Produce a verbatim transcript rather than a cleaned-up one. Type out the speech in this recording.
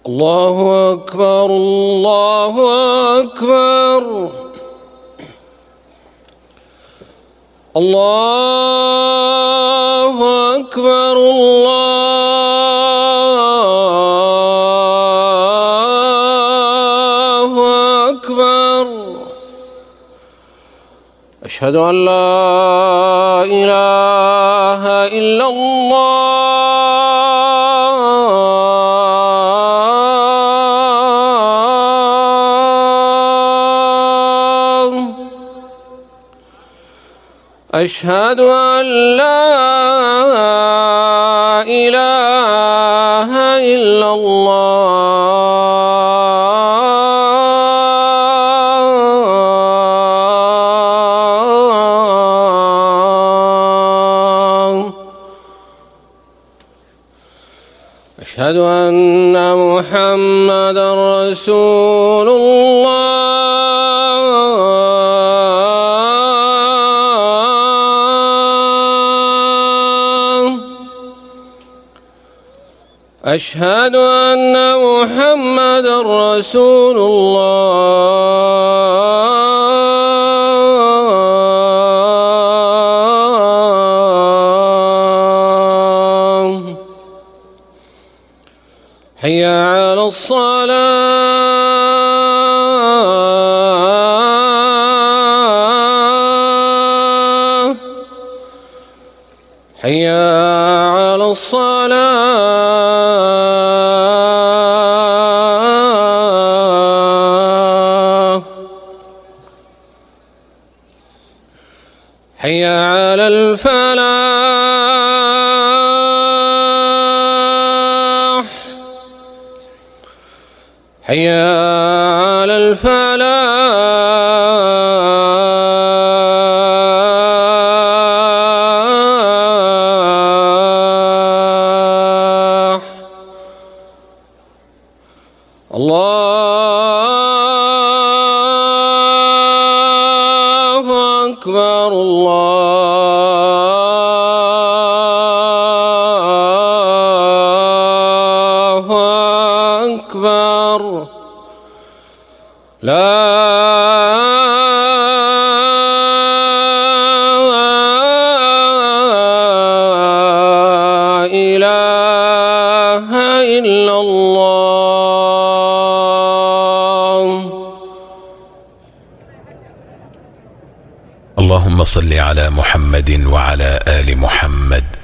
الله أكبر الله أكبر الله أكبر الله أكبر. أشهد أن لا إله إلا الله أشهد أن لا إله إلا الله أشهد أن محمدًا رسول الله أشهد أن محمدًا رسول الله. حي على الصلاة حي على الصلاة حي على الفلاح حي على الفلاح. الله أكبر الله أكبر. لا إله إلا الله. اللهم صل على محمد وعلى آل محمد